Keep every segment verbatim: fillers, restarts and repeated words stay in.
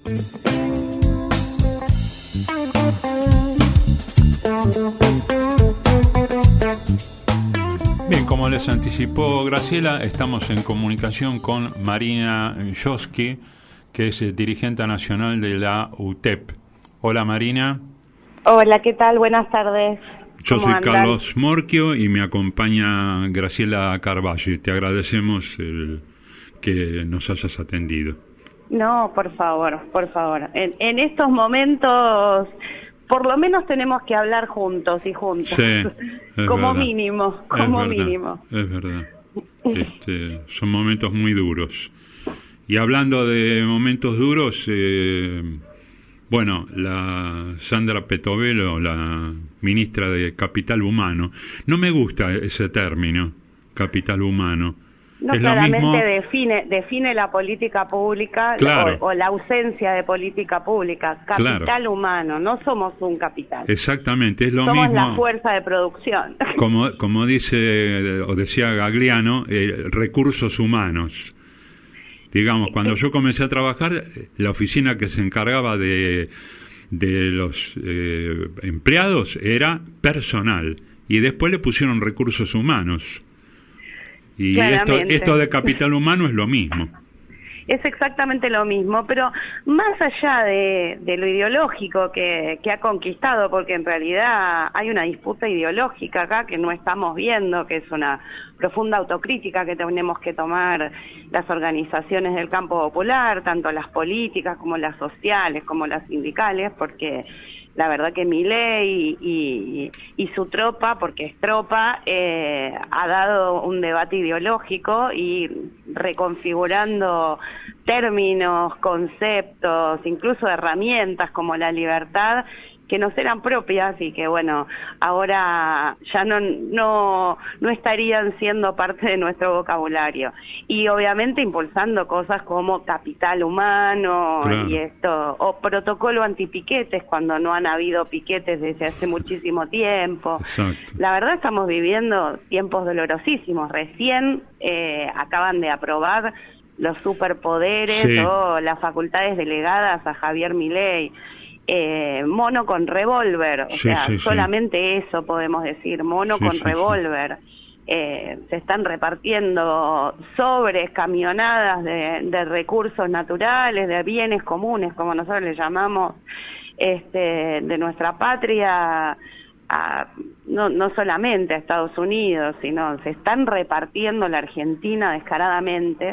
Bien, como les anticipó Graciela, estamos en comunicación con Marina Yoski, que es dirigente nacional de la U T E P. Hola, Marina. Hola, ¿qué tal? Buenas tardes. Yo soy andan? Carlos Morquio y me acompaña Graciela Carvalho. Te agradecemos el que nos hayas atendido. No, por favor, por favor. En, en estos momentos, por lo menos tenemos que hablar juntos y juntas. Sí, como verdad. mínimo, como es verdad, mínimo. Es verdad. Este, son momentos muy duros. Y hablando de momentos duros, eh, bueno, la Sandra Petovelo, la ministra de Capital Humano, no me gusta ese término, capital humano. No, es claramente lo mismo... define define la política pública, claro. o, o la ausencia de política pública. Capital claro. humano, no somos un capital. Exactamente, es lo somos mismo. Somos la fuerza de producción. Como, como dice, o decía Gagliano, eh, recursos humanos. Digamos, cuando yo comencé a trabajar, la oficina que se encargaba de, de los eh, empleados era personal, y después le pusieron recursos humanos. Y esto, esto de capital humano es lo mismo. Es exactamente lo mismo, pero más allá de, de lo ideológico que, que ha conquistado, porque en realidad hay una disputa ideológica acá que no estamos viendo, que es una profunda autocrítica que tenemos que tomar las organizaciones del campo popular, tanto las políticas como las sociales, como las sindicales, porque la verdad que Milei y, y, y su tropa, porque es tropa, eh, ha dado un debate ideológico y reconfigurando términos, conceptos, incluso herramientas como la libertad, que nos eran propias y que, bueno, ahora ya no no no estarían siendo parte de nuestro vocabulario. Y obviamente impulsando cosas como capital humano, claro. y esto, o protocolo antipiquetes cuando no han habido piquetes desde hace muchísimo tiempo. Exacto. La verdad estamos viviendo tiempos dolorosísimos. Recién eh, acaban de aprobar los superpoderes sí. o las facultades delegadas a Javier Milei. Eh, mono con revólver, o sí, sea, sí, solamente sí. eso podemos decir, mono sí, con sí, revólver. Sí. Eh, se están repartiendo sobres, camionadas de, de recursos naturales, de bienes comunes, como nosotros le llamamos, este, de nuestra patria, a, no, no solamente a Estados Unidos, sino se están repartiendo la Argentina descaradamente.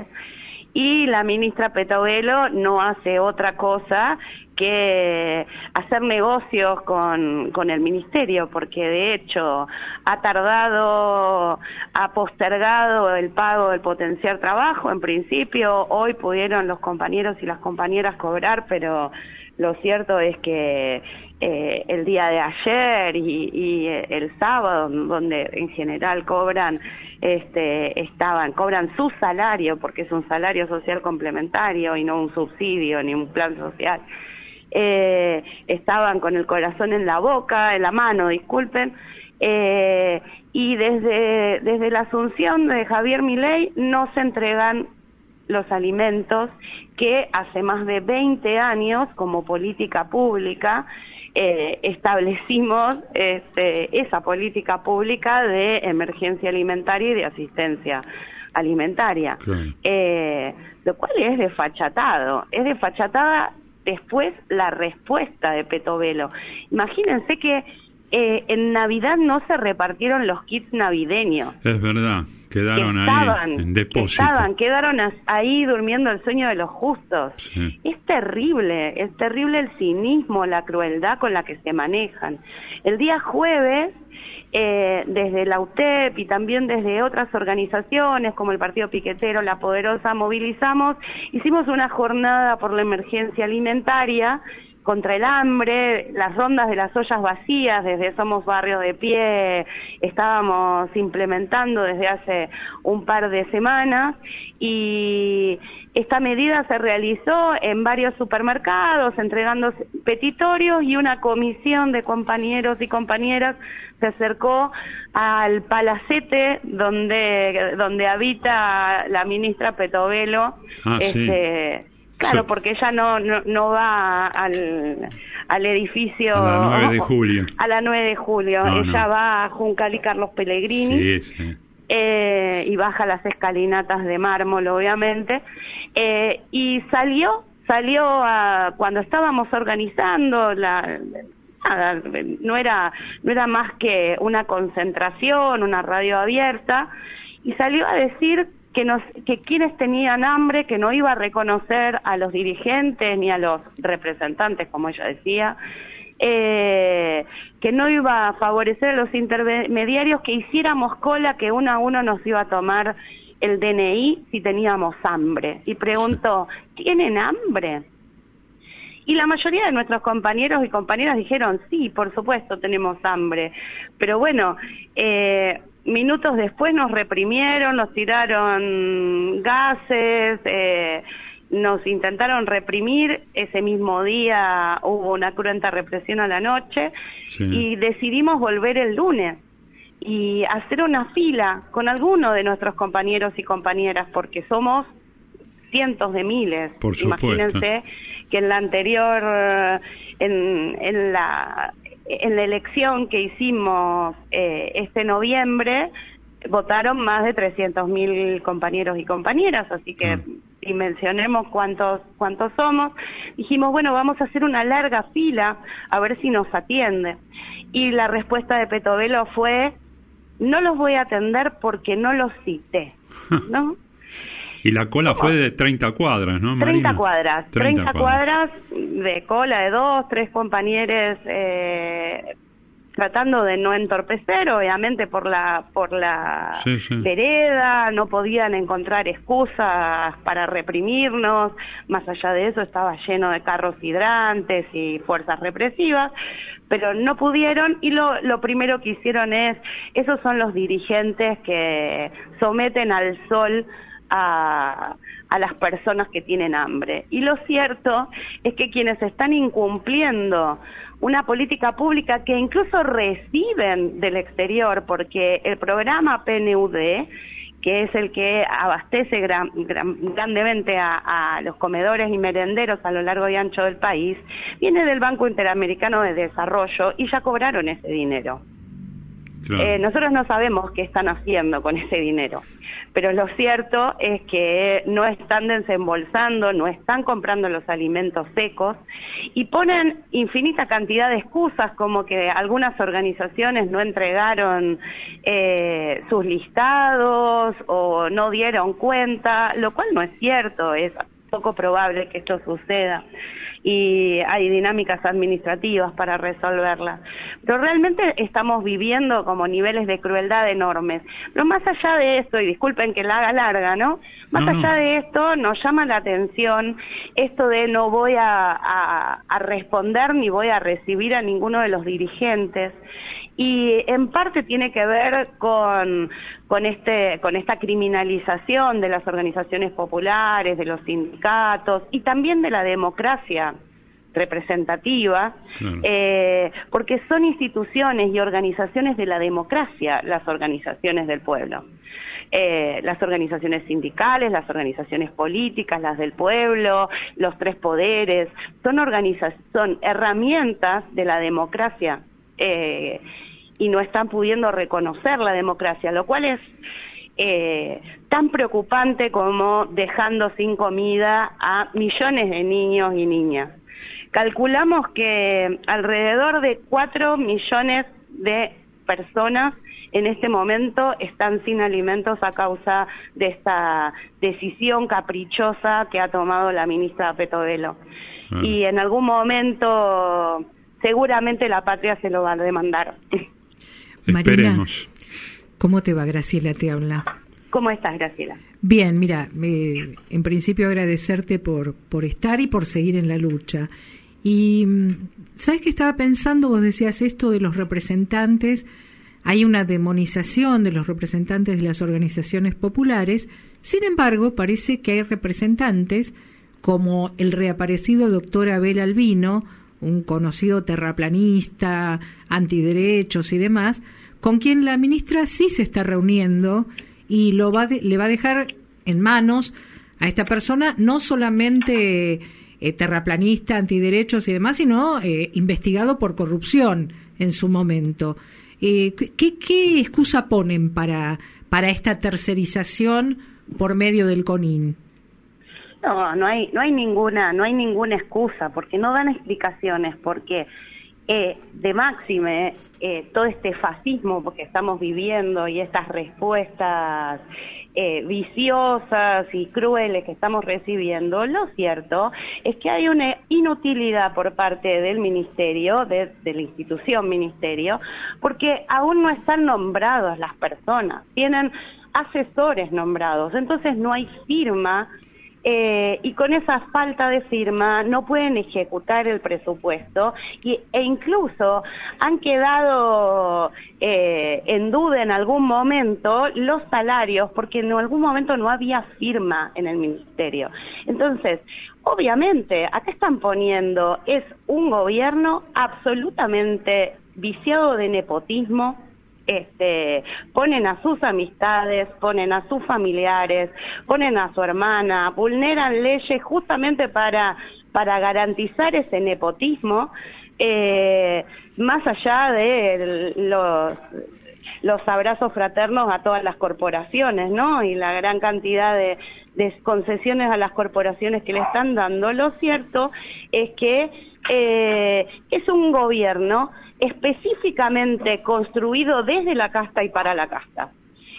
Y la ministra Petovelo no hace otra cosa que hacer negocios con, con el ministerio, porque de hecho ha tardado, ha postergado el pago del potenciar trabajo. En principio, hoy pudieron los compañeros y las compañeras cobrar, pero lo cierto es que eh, el día de ayer y, y el sábado, donde en general cobran, este, estaban, cobran su salario, porque es un salario social complementario y no un subsidio ni un plan social. Eh, estaban con el corazón en la boca, en la mano, disculpen, eh, y desde, desde la asunción de Javier Milei no se entregan los alimentos que hace más de veinte años, como política pública, eh, establecimos este, esa política pública de emergencia alimentaria y de asistencia alimentaria, claro. eh, lo cual es desfachatado, es desfachatada. Después la respuesta de Petovelo. Imagínense que eh, en Navidad no se repartieron los kits navideños. Es verdad, quedaron que estaban, ahí en depósito. Que estaban, quedaron ahí durmiendo el sueño de los justos. Sí. Es terrible, es terrible el cinismo, la crueldad con la que se manejan. El día jueves, eh, desde la U T E P y también desde otras organizaciones como el Partido Piquetero, La Poderosa, movilizamos, hicimos una jornada por la emergencia alimentaria contra el hambre, las rondas de las ollas vacías, desde Somos Barrios de Pie, estábamos implementando desde hace un par de semanas, y esta medida se realizó en varios supermercados, entregando petitorios, y una comisión de compañeros y compañeras se acercó al palacete donde donde habita la ministra Petovelo, ah, este, sí. Claro, so, porque ella no, no, no va al, al edificio... A la nueve de julio. A la nueve de julio. No, ella no. va a Juncal y Carlos Pellegrini. Sí, sí. Eh, y baja las escalinatas de mármol, obviamente. Eh, y salió, salió a, cuando estábamos organizando la... Nada, no era, no era más que una concentración, una radio abierta, y salió a decir que nos, que quienes tenían hambre, que no iba a reconocer a los dirigentes ni a los representantes, como ella decía, eh, que no iba a favorecer a los intermediarios, que hiciéramos cola, que uno a uno nos iba a tomar el D N I si teníamos hambre. Y preguntó, ¿tienen hambre? Y la mayoría de nuestros compañeros y compañeras dijeron, sí, por supuesto, tenemos hambre. Pero bueno, eh, minutos después nos reprimieron, nos tiraron gases, eh, nos intentaron reprimir. Ese mismo día hubo una cruenta represión a la noche, sí. Y decidimos volver el lunes y hacer una fila con alguno de nuestros compañeros y compañeras, porque somos cientos de miles. Por supuesto. Imagínense que en la anterior, en, en la en la elección que hicimos eh, este noviembre, votaron más de trescientos mil compañeros y compañeras, así que sí. Dimensionemos cuántos cuántos somos. Dijimos, bueno, vamos a hacer una larga fila a ver si nos atiende. Y la respuesta de Petovelo fue, no los voy a atender porque no los cité, ¿no? Y la cola fue de treinta cuadras, ¿no, Marina? treinta cuadras, treinta, treinta cuadras de cola de dos, tres compañeros, eh, tratando de no entorpecer, obviamente por la por la sí, sí. vereda, no podían encontrar excusas para reprimirnos, más allá de eso estaba lleno de carros hidrantes y fuerzas represivas, pero no pudieron, y lo, lo primero que hicieron es, esos son los dirigentes que someten al sol A, a las personas que tienen hambre. Y lo cierto es que quienes están incumpliendo una política pública que incluso reciben del exterior, porque el programa P N U D, que es el que abastece gran, gran, grandemente a, a los comedores y merenderos a lo largo y ancho del país, viene del Banco Interamericano de Desarrollo y ya cobraron ese dinero. Claro. Eh, nosotros no sabemos qué están haciendo con ese dinero, pero lo cierto es que no están desembolsando, no están comprando los alimentos secos y ponen infinita cantidad de excusas, como que algunas organizaciones no entregaron eh, sus listados o no dieron cuenta, lo cual no es cierto, es poco probable que esto suceda. Y hay dinámicas administrativas para resolverlas. Pero realmente estamos viviendo como niveles de crueldad enormes. Pero más allá de esto, y disculpen que la haga larga, ¿no? Más no, allá no. de esto, nos llama la atención esto de no voy a, a, a responder ni voy a recibir a ninguno de los dirigentes. Y en parte tiene que ver con con este con esta criminalización de las organizaciones populares, de los sindicatos y también de la democracia representativa, claro. eh, porque son instituciones y organizaciones de la democracia las organizaciones del pueblo. Eh, las organizaciones sindicales, las organizaciones políticas, las del pueblo, los tres poderes, son organiza- son herramientas de la democracia, eh, y no están pudiendo reconocer la democracia, lo cual es eh, tan preocupante como dejando sin comida a millones de niños y niñas. Calculamos que alrededor de cuatro millones de personas en este momento están sin alimentos a causa de esta decisión caprichosa que ha tomado la ministra Petovelo. Ah. Y en algún momento seguramente la patria se lo va a demandar. Marina, ¿cómo te va? Graciela te habla. ¿Cómo estás, Graciela? Bien, mira, eh, en principio agradecerte por, por estar y por seguir en la lucha. Y, ¿sabes qué estaba pensando? Vos decías esto de los representantes, hay una demonización de los representantes de las organizaciones populares, sin embargo, parece que hay representantes como el reaparecido doctor Abel Albino, un conocido terraplanista, antiderechos y demás, con quien la ministra sí se está reuniendo y lo va de, le va a dejar en manos a esta persona, no solamente eh, terraplanista, antiderechos y demás, sino eh, investigado por corrupción en su momento. Eh, ¿qué, ¿Qué excusa ponen para, para esta tercerización por medio del CONIN? No, no hay, no hay ninguna, no hay ninguna excusa, porque no dan explicaciones, porque eh, de máxime eh, todo este fascismo que estamos viviendo y estas respuestas eh, viciosas y crueles que estamos recibiendo, lo cierto es que hay una inutilidad por parte del ministerio, de, de la institución ministerio, porque aún no están nombradas las personas, tienen asesores nombrados, entonces no hay firma. Eh, y con esa falta de firma no pueden ejecutar el presupuesto y, e incluso han quedado eh, en duda en algún momento los salarios porque en algún momento no había firma en el ministerio. Entonces, obviamente, acá están poniendo, es un gobierno absolutamente viciado de nepotismo. Este, ponen a sus amistades, ponen a sus familiares, ponen a su hermana, vulneran leyes justamente para, para garantizar ese nepotismo, eh, más allá de los, los abrazos fraternos a todas las corporaciones, ¿no? Y la gran cantidad de, de concesiones a las corporaciones que le están dando. Lo cierto es que eh, es un gobierno específicamente construido desde la casta y para la casta.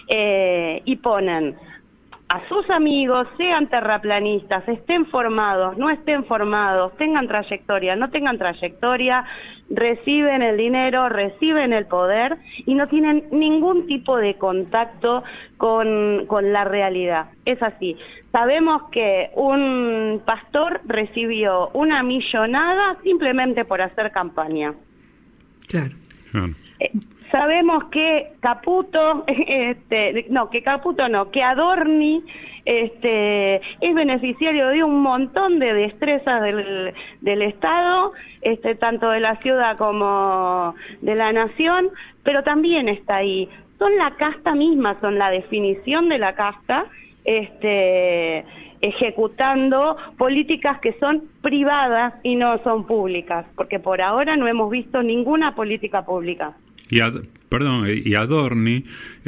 Eh, y ponen a sus amigos, sean terraplanistas, estén formados, no estén formados, tengan trayectoria, no tengan trayectoria, reciben el dinero, reciben el poder y no tienen ningún tipo de contacto con, con la realidad. Es así. Sabemos que un pastor recibió una millonada simplemente por hacer campaña. Claro. claro. Eh, sabemos que Caputo, este, no, que Caputo no, que Adorni este, es beneficiario de un montón de destrezas del, del Estado, este, tanto de la ciudad como de la nación, pero también está ahí. Son la casta misma, son la definición de la casta, este, ejecutando políticas que son privadas y no son públicas, porque por ahora no hemos visto ninguna política pública. Y Ad, perdón, y Adorni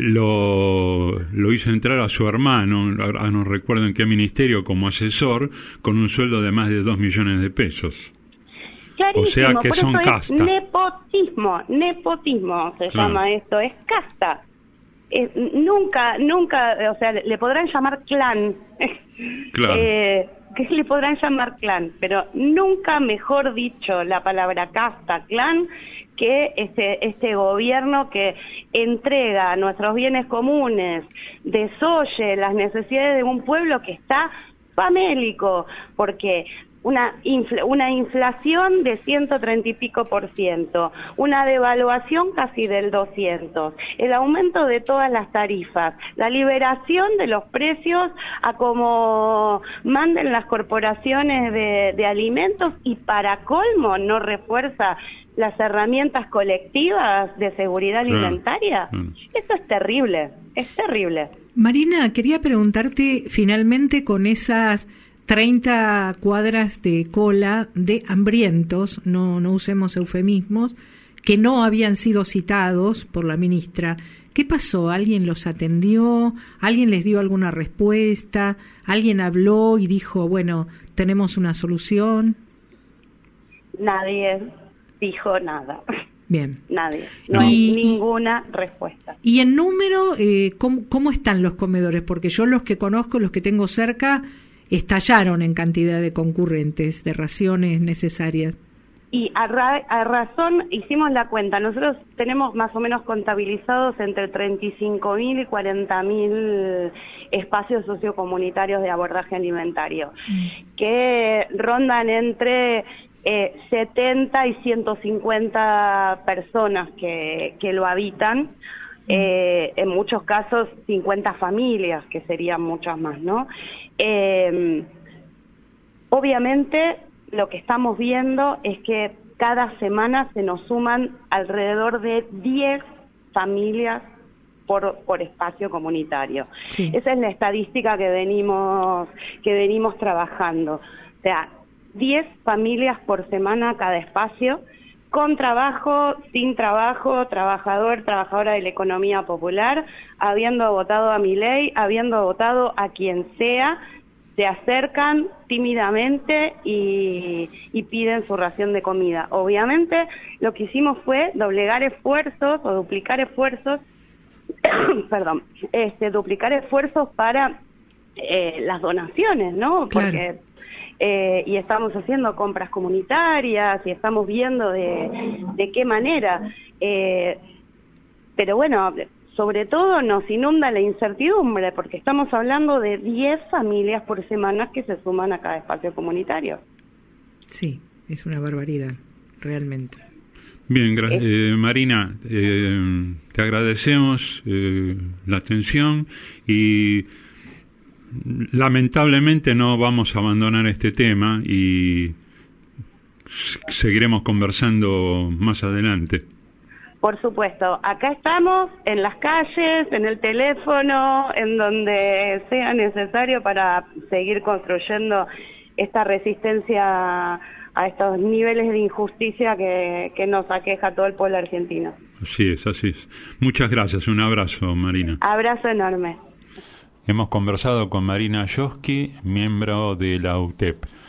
lo, lo hizo entrar a su hermano, ahora no recuerdo en qué ministerio, como asesor, con un sueldo de más de dos millones de pesos. Clarísimo, o sea que por son eso casta. Es nepotismo, nepotismo se claro. llama esto, es casta. Eh, nunca, nunca, o sea, le podrán llamar clan, claro. eh, que le podrán llamar clan, pero nunca mejor dicho la palabra casta, clan, que este, este gobierno que entrega nuestros bienes comunes, desoye las necesidades de un pueblo que está famélico, porque una infla, una inflación de ciento treinta y pico por ciento, una devaluación casi del doscientos, el aumento de todas las tarifas, la liberación de los precios a como manden las corporaciones de, de alimentos y para colmo no refuerza las herramientas colectivas de seguridad claro. alimentaria. Claro. Eso es terrible, es terrible. Marina, quería preguntarte finalmente con esas treinta cuadras de cola de hambrientos, no, no usemos eufemismos, que no habían sido citados por la ministra. ¿Qué pasó? ¿Alguien los atendió? ¿Alguien les dio alguna respuesta? ¿Alguien habló y dijo, bueno, tenemos una solución? Nadie dijo nada. Bien. Nadie. No y, hay ninguna respuesta. Y en número, eh, ¿cómo, ¿cómo están los comedores? Porque yo los que conozco, los que tengo cerca, estallaron en cantidad de concurrentes, de raciones necesarias. Y a, ra a razón, hicimos la cuenta, nosotros tenemos más o menos contabilizados entre treinta y cinco mil y cuarenta mil espacios sociocomunitarios de abordaje alimentario, mm. que rondan entre eh, setenta y ciento cincuenta personas que, que lo habitan, mm. eh, en muchos casos cincuenta familias, que serían muchas más, ¿no? Eh, obviamente lo que estamos viendo es que cada semana se nos suman alrededor de diez familias por, por espacio comunitario. Sí. Esa es la estadística que venimos, que venimos trabajando. O sea, diez familias por semana cada espacio, con trabajo, sin trabajo, trabajador, trabajadora de la economía popular, habiendo votado a Milei, habiendo votado a quien sea, se acercan tímidamente y, y piden su ración de comida. Obviamente lo que hicimos fue doblegar esfuerzos o duplicar esfuerzos, perdón, este, duplicar esfuerzos para eh, las donaciones, ¿no? Porque claro. Eh, y estamos haciendo compras comunitarias y estamos viendo de, de qué manera. Eh, pero bueno, sobre todo nos inunda la incertidumbre porque estamos hablando de diez familias por semana que se suman a cada espacio comunitario. Sí, es una barbaridad, realmente. Bien, gra- eh, Marina, eh, te agradecemos eh, la atención y lamentablemente no vamos a abandonar este tema y seguiremos conversando más adelante. Por supuesto, acá estamos en las calles, en el teléfono, en donde sea necesario para seguir construyendo esta resistencia a estos niveles de injusticia que, que nos aqueja a todo el pueblo argentino. Así es, así es. Muchas gracias, un abrazo, Marina. Abrazo enorme. Hemos conversado con Marina Yoski, miembro de la U T E P.